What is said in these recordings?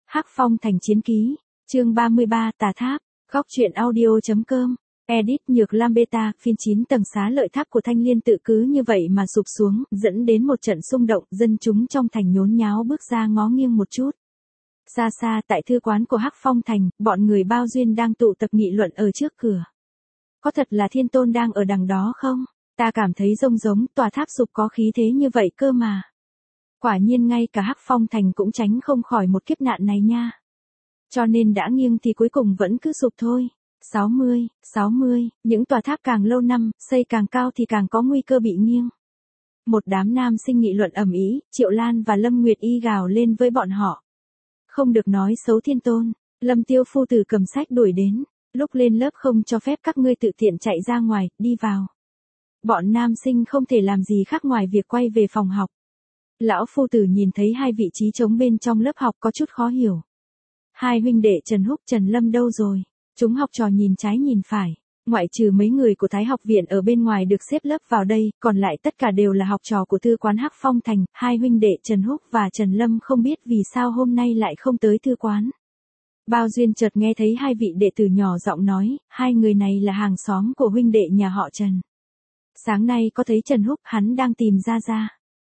Hắc Phong Thành Chiến Ký, chương 33 Tà Tháp, góc truyện audio.com, edit Nhược Lam Beta, phiên 9 tầng xá lợi tháp của Thanh Liên tự cứ như vậy mà sụp xuống, dẫn đến một trận xung động, dân chúng trong thành nhốn nháo bước ra ngó nghiêng một chút. Xa xa tại thư quán của Hắc Phong Thành, bọn người bao duyên đang tụ tập nghị luận ở trước cửa. Có thật là Thiên Tôn đang ở đằng đó không? Ta cảm thấy giống tòa tháp sụp có khí thế như vậy cơ mà. Quả nhiên ngay cả Hắc Phong Thành cũng tránh không khỏi một kiếp nạn này nha. Cho nên đã nghiêng thì cuối cùng vẫn cứ sụp thôi. 60, những tòa tháp càng lâu năm, xây càng cao thì càng có nguy cơ bị nghiêng. Một đám nam sinh nghị luận ầm ĩ, Triệu Lan và Lâm Nguyệt Y gào lên với bọn họ. Không được nói xấu Thiên Tôn, Lâm Tiêu phu tử cầm sách đuổi đến, lúc lên lớp không cho phép các ngươi tự tiện chạy ra ngoài, đi vào. Bọn nam sinh không thể làm gì khác ngoài việc quay về phòng học. Lão phu tử nhìn thấy hai vị trí trống bên trong lớp học có chút khó hiểu. Hai huynh đệ Trần Húc Trần Lâm đâu rồi? Chúng học trò nhìn trái nhìn phải. Ngoại trừ mấy người của Thái học viện ở bên ngoài được xếp lớp vào đây, còn lại tất cả đều là học trò của thư quán Hắc Phong Thành. Hai huynh đệ Trần Húc và Trần Lâm không biết vì sao hôm nay lại không tới thư quán. Bao Duyên chợt nghe thấy hai vị đệ tử nhỏ giọng nói, hai người này là hàng xóm của huynh đệ nhà họ Trần. Sáng nay có thấy Trần Húc, hắn đang tìm Gia.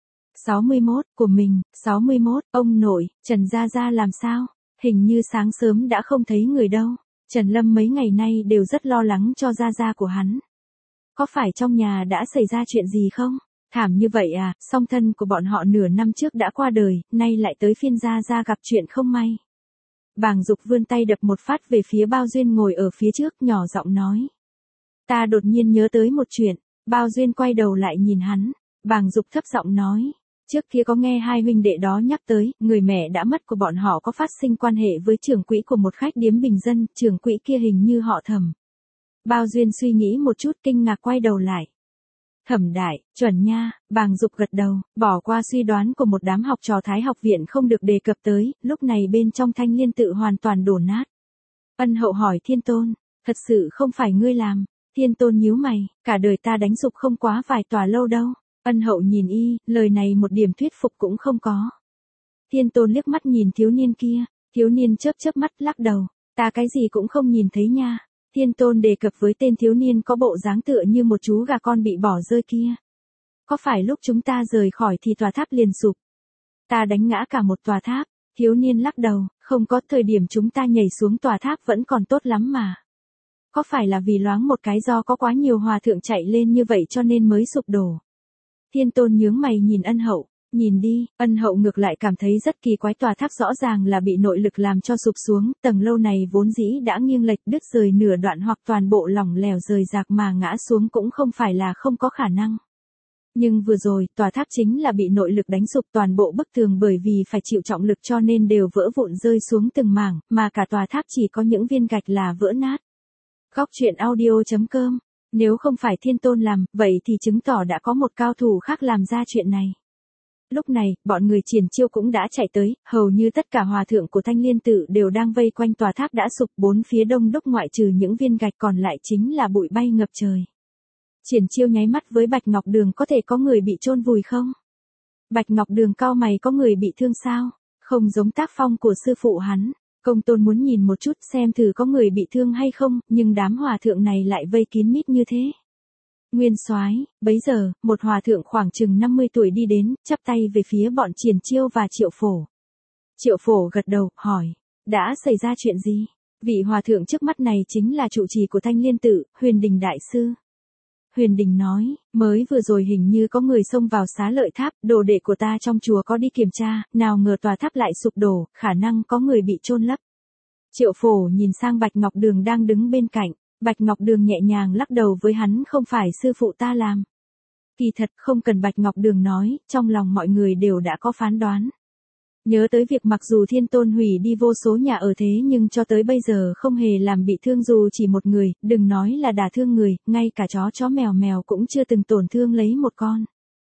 61, của mình, 61, ông nội, Trần Gia làm sao? Hình như sáng sớm đã không thấy người đâu. Trần Lâm mấy ngày nay đều rất lo lắng cho Gia của hắn. Có phải trong nhà đã xảy ra chuyện gì không? Thảm như vậy à, song thân của bọn họ nửa năm trước đã qua đời, nay lại tới phiên Gia gặp chuyện không may. Bàng Dục vươn tay đập một phát về phía Bao Duyên ngồi ở phía trước, nhỏ giọng nói. Ta đột nhiên nhớ tới một chuyện. Bao Duyên quay đầu lại nhìn hắn. Bàng Dục thấp giọng nói. Trước kia có nghe hai huynh đệ đó nhắc tới, người mẹ đã mất của bọn họ có phát sinh quan hệ với trưởng quỹ của một khách điếm bình dân, trưởng quỹ kia hình như họ Thẩm. Bao Duyên suy nghĩ một chút kinh ngạc quay đầu lại. Thẩm đại, chuẩn nha, Bàng Dục gật đầu, bỏ qua suy đoán của một đám học trò Thái học viện không được đề cập tới, lúc này bên trong Thanh Liên tự hoàn toàn đổ nát. Ân Hậu hỏi Thiên Tôn, thật sự không phải ngươi làm? Thiên Tôn nhíu mày, cả đời ta đánh dục không quá vài tòa lâu đâu. Ân Hậu nhìn y, lời này một điểm thuyết phục cũng không có. Thiên Tôn liếc mắt nhìn thiếu niên kia, thiếu niên chớp mắt lắc đầu, ta cái gì cũng không nhìn thấy nha. Thiên Tôn đề cập với tên thiếu niên có bộ dáng tựa như một chú gà con bị bỏ rơi kia. Có phải lúc chúng ta rời khỏi thì tòa tháp liền sụp? Ta đánh ngã cả một tòa tháp. Thiếu niên lắc đầu, không có, thời điểm chúng ta nhảy xuống tòa tháp vẫn còn tốt lắm mà. Có phải là vì loáng một cái do có quá nhiều hòa thượng chạy lên như vậy cho nên mới sụp đổ? Thiên Tôn nhướng mày nhìn Ân Hậu, nhìn đi, Ân Hậu ngược lại cảm thấy rất kỳ quái, tòa tháp rõ ràng là bị nội lực làm cho sụp xuống, tầng lâu này vốn dĩ đã nghiêng lệch đứt rời nửa đoạn hoặc toàn bộ lỏng lẻo rời rạc mà ngã xuống cũng không phải là không có khả năng. Nhưng vừa rồi, tòa tháp chính là bị nội lực đánh sụp, toàn bộ bức tường bởi vì phải chịu trọng lực cho nên đều vỡ vụn rơi xuống từng mảng, mà cả tòa tháp chỉ có những viên gạch là vỡ nát. Góc truyện audio.com. Nếu không phải Thiên Tôn làm, vậy thì chứng tỏ đã có một cao thủ khác làm ra chuyện này. Lúc này, bọn người Triển Chiêu cũng đã chạy tới, hầu như tất cả hòa thượng của Thanh Liên tự đều đang vây quanh tòa tháp đã sụp, bốn phía đông đúc ngoại trừ những viên gạch còn lại chính là bụi bay ngập trời. Triển Chiêu nháy mắt với Bạch Ngọc Đường, có thể có người bị chôn vùi không? Bạch Ngọc Đường cau mày, có người bị thương sao? Không giống tác phong của sư phụ hắn. Công Tôn muốn nhìn một chút xem thử có người bị thương hay không, nhưng đám hòa thượng này lại vây kín mít như thế. Nguyên Soái, bấy giờ, một hòa thượng khoảng chừng 50 tuổi đi đến, chắp tay về phía bọn Triển Chiêu và Triệu Phổ. Triệu Phổ gật đầu, hỏi, đã xảy ra chuyện gì? Vị hòa thượng trước mắt này chính là trụ trì của Thanh Liên tự, Huyền Đình đại sư. Huyền Đình nói, mới vừa rồi hình như có người xông vào xá lợi tháp, đồ đệ của ta trong chùa có đi kiểm tra, nào ngờ tòa tháp lại sụp đổ, khả năng có người bị chôn lấp. Triệu Phổ nhìn sang Bạch Ngọc Đường đang đứng bên cạnh, Bạch Ngọc Đường nhẹ nhàng lắc đầu với hắn, không phải sư phụ ta làm. Kỳ thật không cần Bạch Ngọc Đường nói, trong lòng mọi người đều đã có phán đoán. Nhớ tới việc mặc dù Thiên Tôn hủy đi vô số nhà ở thế nhưng cho tới bây giờ không hề làm bị thương dù chỉ một người, đừng nói là đả thương người, ngay cả chó mèo cũng chưa từng tổn thương lấy một con.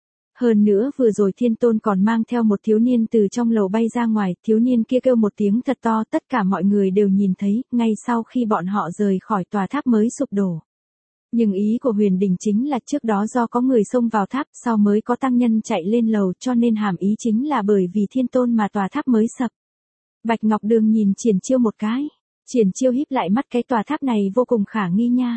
Hơn nữa vừa rồi Thiên Tôn còn mang theo một thiếu niên từ trong lầu bay ra ngoài, thiếu niên kia kêu một tiếng thật to, tất cả mọi người đều nhìn thấy, ngay sau khi bọn họ rời khỏi tòa tháp mới sụp đổ. Nhưng ý của Huyền Đình chính là trước đó do có người xông vào tháp, sau mới có tăng nhân chạy lên lầu, cho nên hàm ý chính là bởi vì Thiên Tôn mà tòa tháp mới sập. Bạch Ngọc Đường nhìn Triển Chiêu một cái. Triển Chiêu híp lại mắt, cái tòa tháp này vô cùng khả nghi nha.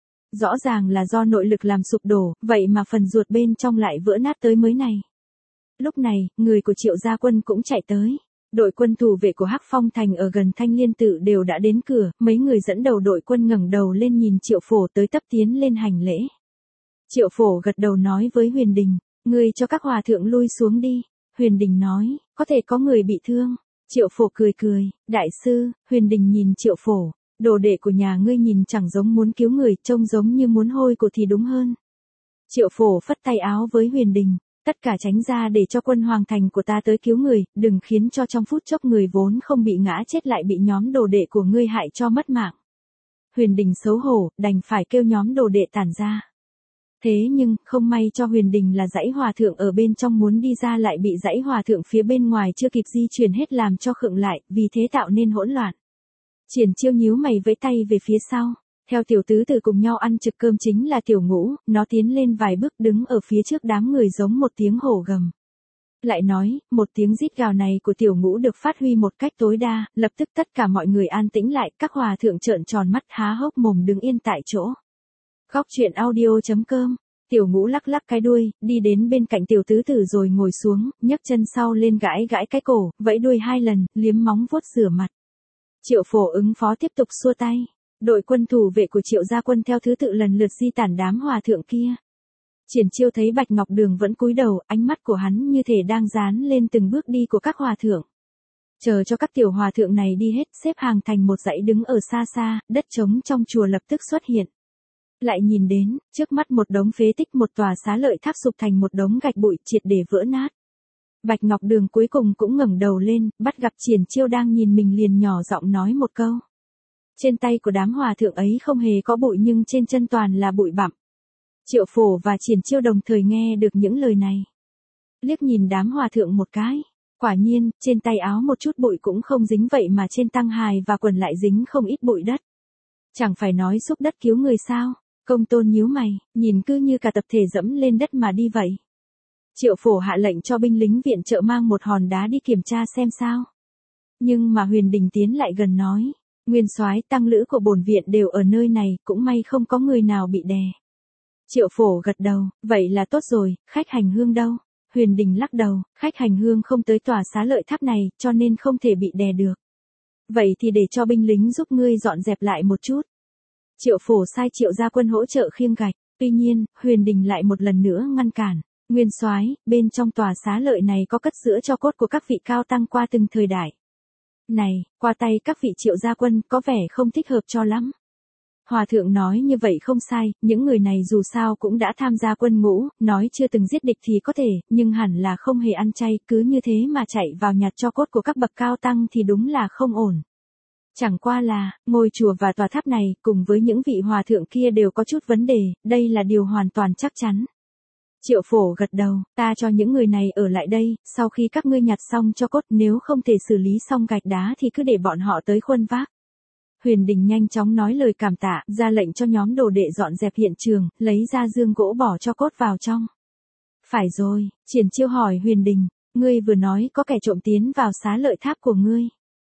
Rõ ràng là do nội lực làm sụp đổ, vậy mà phần ruột bên trong lại vỡ nát tới mới này. Lúc này, người của Triệu gia quân cũng chạy tới. Đội quân thủ vệ của Hắc Phong Thành ở gần Thanh Liên Tự đều đã đến cửa, mấy người dẫn đầu đội quân ngẩng đầu lên nhìn Triệu Phổ tới tấp tiến lên hành lễ. Triệu Phổ gật đầu nói với Huyền Đình, ngươi cho các hòa thượng lui xuống đi. Huyền Đình nói, có thể có người bị thương. Triệu Phổ cười cười, đại sư. Huyền Đình nhìn Triệu Phổ, đồ đệ của nhà ngươi nhìn chẳng giống muốn cứu người, trông giống như muốn hôi của thì đúng hơn. Triệu Phổ phất tay áo với Huyền Đình, tất cả tránh ra để cho quân hoàng thành của ta tới cứu người, đừng khiến cho trong phút chốc người vốn không bị ngã chết lại bị nhóm đồ đệ của ngươi hại cho mất mạng. Huyền Đình xấu hổ, đành phải kêu nhóm đồ đệ tản ra. Thế nhưng, không may cho Huyền Đình là dãy hòa thượng ở bên trong muốn đi ra lại bị dãy hòa thượng phía bên ngoài chưa kịp di chuyển hết làm cho khựng lại, vì thế tạo nên hỗn loạn. Triển Chiêu nhíu mày vẫy tay về phía sau. Theo tiểu tứ tử cùng nhau ăn trực cơm chính là Tiểu Ngũ, nó tiến lên vài bước đứng ở phía trước đám người giống một tiếng hổ gầm. Lại nói, một tiếng rít gào này của Tiểu Ngũ được phát huy một cách tối đa, lập tức tất cả mọi người an tĩnh lại, các hòa thượng trợn tròn mắt há hốc mồm đứng yên tại chỗ. Góc truyện audio.com. Tiểu Ngũ lắc lắc cái đuôi, đi đến bên cạnh tiểu tứ tử rồi ngồi xuống, nhấc chân sau lên gãi gãi cái cổ, vẫy đuôi 2 lần, liếm móng vuốt rửa mặt. Triệu Phổ ứng phó tiếp tục xua tay. Đội quân thủ vệ của Triệu gia quân theo thứ tự lần lượt di tản đám hòa thượng kia. Triển Chiêu thấy Bạch Ngọc Đường vẫn cúi đầu, ánh mắt của hắn như thể đang dán lên từng bước đi của các hòa thượng. Chờ cho các tiểu hòa thượng này đi hết, xếp hàng thành một dãy đứng ở xa xa, đất trống trong chùa lập tức xuất hiện. Lại nhìn đến, trước mắt một đống phế tích, một tòa xá lợi tháp sụp thành một đống gạch bụi triệt để vỡ nát. Bạch Ngọc Đường cuối cùng cũng ngẩng đầu lên, bắt gặp Triển Chiêu đang nhìn mình liền nhỏ giọng nói một câu. Trên tay của đám hòa thượng ấy không hề có bụi nhưng trên chân toàn là bụi bặm. Triệu Phổ và Triển Chiêu đồng thời nghe được những lời này. Liếc nhìn đám hòa thượng một cái. Quả nhiên, trên tay áo một chút bụi cũng không dính vậy mà trên tăng hài và quần lại dính không ít bụi đất. Chẳng phải nói xúc đất cứu người sao? Công Tôn nhíu mày, nhìn cứ như cả tập thể dẫm lên đất mà đi vậy. Triệu Phổ hạ lệnh cho binh lính viện trợ mang một hòn đá đi kiểm tra xem sao. Nhưng mà Huyền Đình tiến lại gần nói. Nguyên soái, tăng lữ của bổn viện đều ở nơi này, cũng may không có người nào bị đè. Triệu Phổ gật đầu, vậy là tốt rồi, khách hành hương đâu? Huyền Đình lắc đầu, khách hành hương không tới tòa xá lợi tháp này, cho nên không thể bị đè được. Vậy thì để cho binh lính giúp ngươi dọn dẹp lại một chút. Triệu Phổ sai Triệu gia quân hỗ trợ khiêng gạch, tuy nhiên, Huyền Đình lại một lần nữa ngăn cản. Nguyên soái, bên trong tòa xá lợi này có cất giữ tro cốt của các vị cao tăng qua từng thời đại. Này, qua tay các vị Triệu gia quân có vẻ không thích hợp cho lắm. Hòa thượng nói như vậy không sai, những người này dù sao cũng đã tham gia quân ngũ, nói chưa từng giết địch thì có thể, nhưng hẳn là không hề ăn chay, cứ như thế mà chạy vào nhặt tro cốt của các bậc cao tăng thì đúng là không ổn. Chẳng qua là, ngôi chùa và tòa tháp này, cùng với những vị hòa thượng kia đều có chút vấn đề, đây là điều hoàn toàn chắc chắn. Triệu Phổ gật đầu, ta cho những người này ở lại đây, sau khi các ngươi nhặt xong tro cốt nếu không thể xử lý xong gạch đá thì cứ để bọn họ tới khuân vác. Huyền Đình nhanh chóng nói lời cảm tạ, ra lệnh cho nhóm đồ đệ dọn dẹp hiện trường, lấy ra dương gỗ bỏ tro cốt vào trong. Phải rồi, Triển Chiêu hỏi Huyền Đình, ngươi vừa nói có kẻ trộm tiến vào xá lợi tháp của ngươi.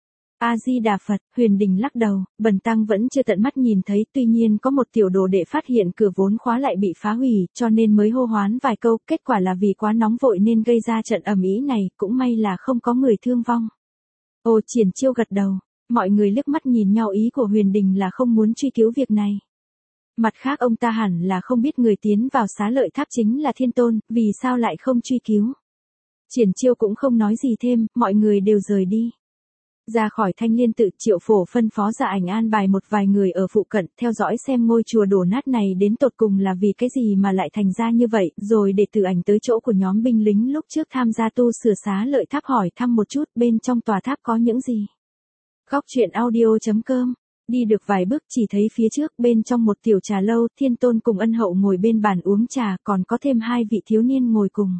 A-di-đà Phật, Huyền Đình lắc đầu, bần tăng vẫn chưa tận mắt nhìn thấy, tuy nhiên có một tiểu đồ đệ phát hiện cửa vốn khóa lại bị phá hủy, cho nên mới hô hoán vài câu, kết quả là vì quá nóng vội nên gây ra trận ầm ĩ này, cũng may là không có người thương vong. Ồ, Triển Chiêu gật đầu, mọi người liếc mắt nhìn nhau, ý của Huyền Đình là không muốn truy cứu việc này. Mặt khác ông ta hẳn là không biết người tiến vào xá lợi tháp chính là Thiên Tôn, vì sao lại không truy cứu. Triển Chiêu cũng không nói gì thêm, mọi người đều rời đi. Ra khỏi Thanh Liên Tự, Triệu Phổ phân phó Dạ Ảnh an bài một vài người ở phụ cận, theo dõi xem ngôi chùa đổ nát này đến tột cùng là vì cái gì mà lại thành ra như vậy, rồi để Tử Ảnh tới chỗ của nhóm binh lính lúc trước tham gia tu sửa xá lợi tháp hỏi thăm một chút bên trong tòa tháp có những gì. Góc truyện audio.com. Đi được vài bước chỉ thấy phía trước bên trong một tiểu trà lâu, Thiên Tôn cùng Ân Hậu ngồi bên bàn uống trà, còn có thêm 2 vị thiếu niên ngồi cùng.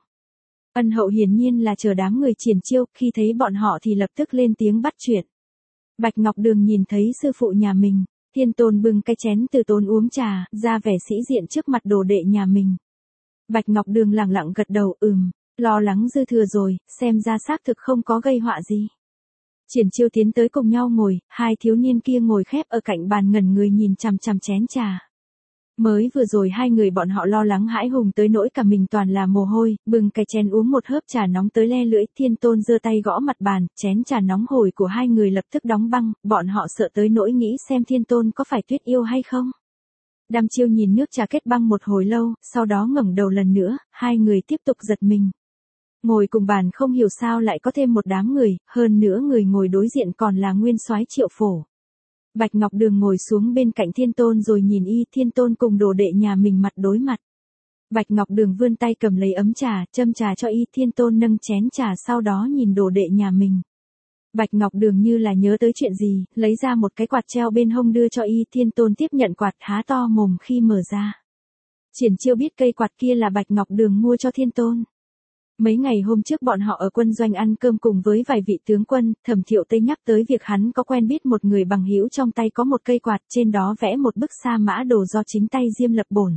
Ân Hậu hiển nhiên là chờ đám người Triển Chiêu, khi thấy bọn họ thì lập tức lên tiếng bắt chuyện. Bạch Ngọc Đường nhìn thấy sư phụ nhà mình, Thiên Tôn bưng cái chén từ tốn uống trà, ra vẻ sĩ diện trước mặt đồ đệ nhà mình. Bạch Ngọc Đường lẳng lặng gật đầu, lo lắng dư thừa rồi, xem ra xác thực không có gây họa gì. Triển Chiêu tiến tới cùng nhau ngồi, hai thiếu niên kia ngồi khép ở cạnh bàn ngẩn người nhìn chằm chằm chén trà. Mới vừa rồi hai người bọn họ lo lắng hãi hùng tới nỗi cả mình toàn là mồ hôi, bưng cái chén uống một hớp trà nóng tới le lưỡi, Thiên Tôn giơ tay gõ mặt bàn, chén trà nóng hổi của hai người lập tức đóng băng, bọn họ sợ tới nỗi nghĩ xem Thiên Tôn có phải Tuyết Yêu hay không. Đăm Chiêu nhìn nước trà kết băng một hồi lâu, sau đó ngẩng đầu lần nữa, hai người tiếp tục giật mình. Ngồi cùng bàn không hiểu sao lại có thêm một đám người, hơn nữa người ngồi đối diện còn là nguyên soái Triệu Phổ. Bạch Ngọc Đường ngồi xuống bên cạnh Thiên Tôn rồi nhìn Thiên Tôn cùng đồ đệ nhà mình mặt đối mặt. Bạch Ngọc Đường vươn tay cầm lấy ấm trà, châm trà cho Thiên Tôn nâng chén trà sau đó nhìn đồ đệ nhà mình. Bạch Ngọc Đường như là nhớ tới chuyện gì, lấy ra một cái quạt treo bên hông đưa cho Thiên Tôn tiếp nhận quạt há to mồm khi mở ra. Triển Chiêu biết cây quạt kia là Bạch Ngọc Đường mua cho Thiên Tôn. Mấy ngày hôm trước bọn họ ở quân doanh ăn cơm cùng với vài vị tướng quân, Thẩm Thiệu Tây nhắc tới việc hắn có quen biết một người bằng hữu trong tay có một cây quạt trên đó vẽ một bức sa mã đồ do chính tay Diêm Lập Bổn.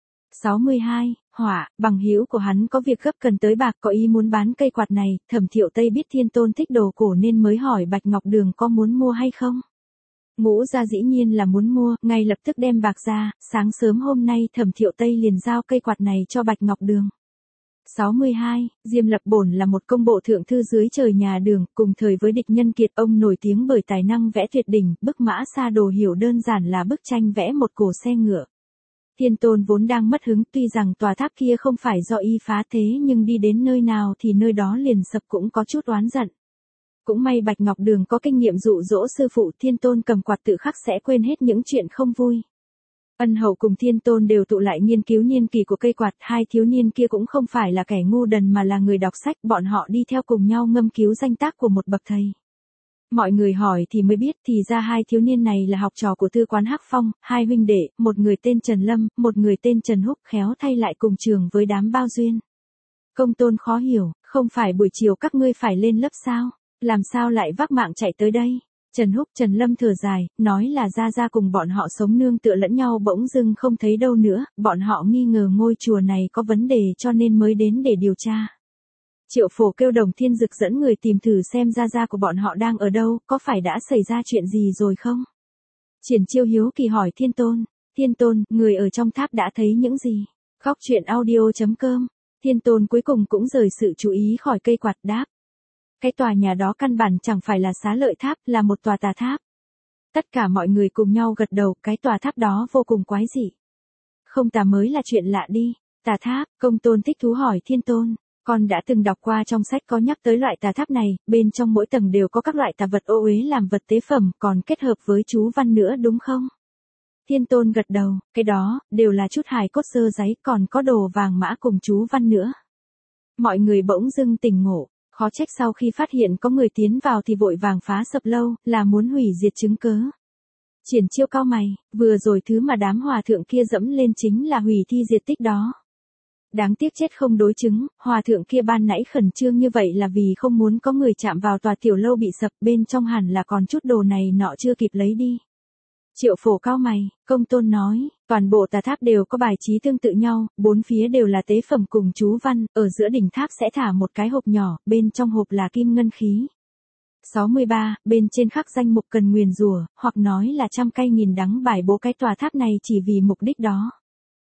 62. Hỏa, bằng hữu của hắn có việc gấp cần tới bạc có ý muốn bán cây quạt này, Thẩm Thiệu Tây biết Thiên Tôn thích đồ cổ nên mới hỏi Bạch Ngọc Đường có muốn mua hay không. Ngũ gia dĩ nhiên là muốn mua, ngay lập tức đem bạc ra, sáng sớm hôm nay Thẩm Thiệu Tây liền giao cây quạt này cho Bạch Ngọc Đường. 62. Diêm Lập Bổn là một công bộ thượng thư dưới trời nhà Đường, cùng thời với địch nhân kiệt, ông nổi tiếng bởi tài năng vẽ tuyệt đỉnh, bức mã sa đồ hiểu đơn giản là bức tranh vẽ một cổ xe ngựa. Thiên Tôn vốn đang mất hứng, tuy rằng tòa tháp kia không phải do phá thế nhưng đi đến nơi nào thì nơi đó liền sập cũng có chút oán giận. Cũng may Bạch Ngọc Đường có kinh nghiệm dụ dỗ sư phụ, Thiên Tôn cầm quạt tự khắc sẽ quên hết những chuyện không vui. Ân Hậu cùng Thiên Tôn đều tụ lại nghiên cứu niên kỳ của cây quạt, hai thiếu niên kia cũng không phải là kẻ ngu đần mà là người đọc sách, bọn họ đi theo cùng nhau ngâm cứu danh tác của một bậc thầy. Mọi người hỏi thì mới biết thì ra hai thiếu niên này là học trò của Thư Quán Hắc Phong, hai huynh đệ, một người tên Trần Lâm, một người tên Trần Húc, khéo thay lại cùng trường với đám Bao Duyên. Công Tôn khó hiểu, không phải buổi chiều các ngươi phải lên lớp sao, làm sao lại vác mạng chạy tới đây. Trần Húc, Trần Lâm thở dài, nói là ra cùng bọn họ sống nương tựa lẫn nhau bỗng dưng không thấy đâu nữa, bọn họ nghi ngờ ngôi chùa này có vấn đề cho nên mới đến để điều tra. Triệu Phổ kêu Đồng Thiên Dực dẫn người tìm thử xem ra của bọn họ đang ở đâu, có phải đã xảy ra chuyện gì rồi không? Triển Chiêu hiếu kỳ hỏi Thiên Tôn, người ở trong tháp đã thấy những gì? Khóc chuyện audio.com. Thiên Tôn cuối cùng cũng rời sự chú ý khỏi cây quạt đáp. Cái tòa nhà đó căn bản chẳng phải là Xá Lợi Tháp, là một tòa tà tháp. Tất cả mọi người cùng nhau gật đầu, cái tòa tháp đó vô cùng quái dị. Không tà mới là chuyện lạ đi. Tà tháp, Công Tôn thích thú hỏi Thiên Tôn. Con đã từng đọc qua trong sách có nhắc tới loại tà tháp này, bên trong mỗi tầng đều có các loại tà vật ô uế làm vật tế phẩm, còn kết hợp với chú văn nữa đúng không? Thiên Tôn gật đầu, cái đó, đều là chút hài cốt sơ giấy, còn có đồ vàng mã cùng chú văn nữa. Mọi người bỗng dưng tỉnh ngộ, khó trách sau khi phát hiện có người tiến vào thì vội vàng phá sập lâu, là muốn hủy diệt chứng cớ. Triển Chiêu cau mày, vừa rồi thứ mà đám hòa thượng kia dẫm lên chính là hủy thi diệt tích đó. Đáng tiếc chết không đối chứng, hòa thượng kia ban nãy khẩn trương như vậy là vì không muốn có người chạm vào tòa tiểu lâu bị sập, bên trong hẳn là còn chút đồ này nọ chưa kịp lấy đi. Triệu Phổ cau mày, Công Tôn nói, toàn bộ tà tháp đều có bài trí tương tự nhau, bốn phía đều là tế phẩm cùng chú văn, ở giữa đỉnh tháp sẽ thả một cái hộp nhỏ, bên trong hộp là kim ngân khí. 63, bên trên khắc danh mục cần nguyền rủa, hoặc nói là trăm cây nghìn đắng bài bố cái tòa tháp này chỉ vì mục đích đó.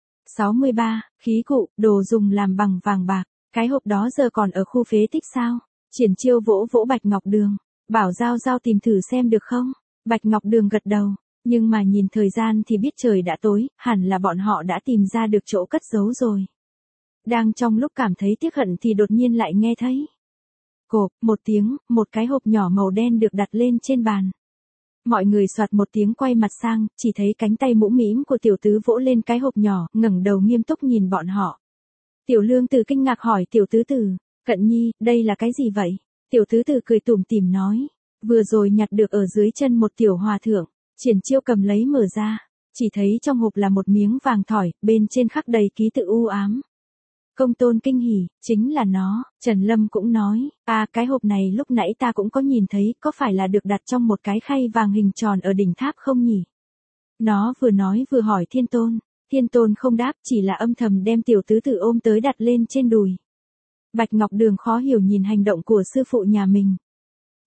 63, khí cụ, đồ dùng làm bằng vàng bạc, cái hộp đó giờ còn ở khu phế tích sao? Triển Chiêu vỗ vỗ Bạch Ngọc Đường, bảo Giao tìm thử xem được không? Bạch Ngọc Đường gật đầu, nhưng mà nhìn thời gian thì biết trời đã tối, hẳn là bọn họ đã tìm ra được chỗ cất giấu rồi. Đang trong lúc cảm thấy tiếc hận thì đột nhiên lại nghe thấy. Cộp, một tiếng, một cái hộp nhỏ màu đen được đặt lên trên bàn. Mọi người soạt một tiếng quay mặt sang, chỉ thấy cánh tay mũm mĩm của tiểu tứ vỗ lên cái hộp nhỏ, ngẩng đầu nghiêm túc nhìn bọn họ. Tiểu Lương Tử kinh ngạc hỏi tiểu tứ tử, Cận Nhi, đây là cái gì vậy? Tiểu tứ tử cười tủm tỉm nói, vừa rồi nhặt được ở dưới chân một tiểu hòa thượng. Triển Chiêu cầm lấy mở ra, chỉ thấy trong hộp là một miếng vàng thỏi, bên trên khắc đầy ký tự u ám. Công Tôn kinh hỉ, chính là nó. Trần Lâm cũng nói, cái hộp này lúc nãy ta cũng có nhìn thấy, có phải là được đặt trong một cái khay vàng hình tròn ở đỉnh tháp không nhỉ? Nó vừa nói vừa hỏi Thiên Tôn. Thiên Tôn không đáp, chỉ là âm thầm đem tiểu tứ tử ôm tới đặt lên trên đùi. Bạch Ngọc Đường khó hiểu nhìn hành động của sư phụ nhà mình.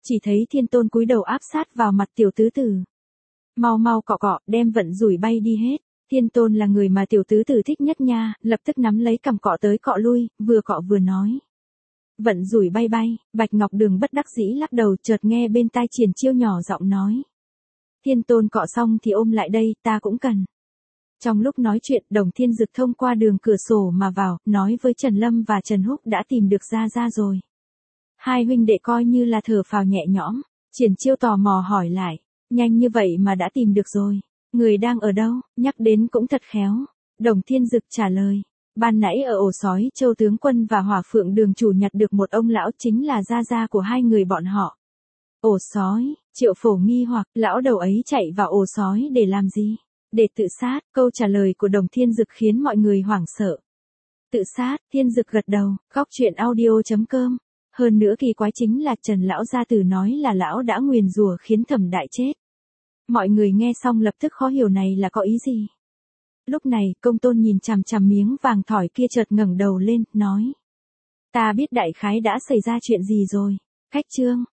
Chỉ thấy Thiên Tôn cúi đầu áp sát vào mặt tiểu tứ tử. Mau mau cọ cọ, đem vận rủi bay đi hết. Thiên Tôn là người mà tiểu tứ tử thích nhất nha, lập tức nắm lấy cằm cọ tới cọ lui, vừa cọ vừa nói. Vận rủi bay bay, Bạch Ngọc Đường bất đắc dĩ lắc đầu, chợt nghe bên tai Triển Chiêu nhỏ giọng nói. Thiên Tôn cọ xong thì ôm lại đây, ta cũng cần. Trong lúc nói chuyện, Đồng Thiên Dực thông qua đường cửa sổ mà vào, nói với Trần Lâm và Trần Húc đã tìm được Gia Gia rồi. Hai huynh đệ coi như là thở phào nhẹ nhõm. Triển Chiêu tò mò hỏi lại, nhanh như vậy mà đã tìm được rồi. Người đang ở đâu, nhắc đến cũng thật khéo. Đồng Thiên Dực trả lời, ban nãy ở ổ sói Châu tướng quân và Hỏa Phượng đường chủ nhặt được một ông lão, chính là Gia Gia của hai người bọn họ. Ổ sói, Triệu Phổ nghi hoặc, lão đầu ấy chạy vào ổ sói để làm gì? Để tự sát. Câu trả lời của Đồng Thiên Dực khiến mọi người hoảng sợ. Tự sát. Thiên Dực gật đầu. Góc truyện audio.com. Hơn nữa kỳ quái chính là Trần lão gia tử nói là lão đã nguyền rủa khiến Thẩm Đại chết. Mọi người nghe xong lập tức khó hiểu này là có ý gì. Lúc này, Công Tôn nhìn chằm chằm miếng vàng thỏi kia, chợt ngẩng đầu lên, nói. Ta biết đại khái đã xảy ra chuyện gì rồi. Khách trương,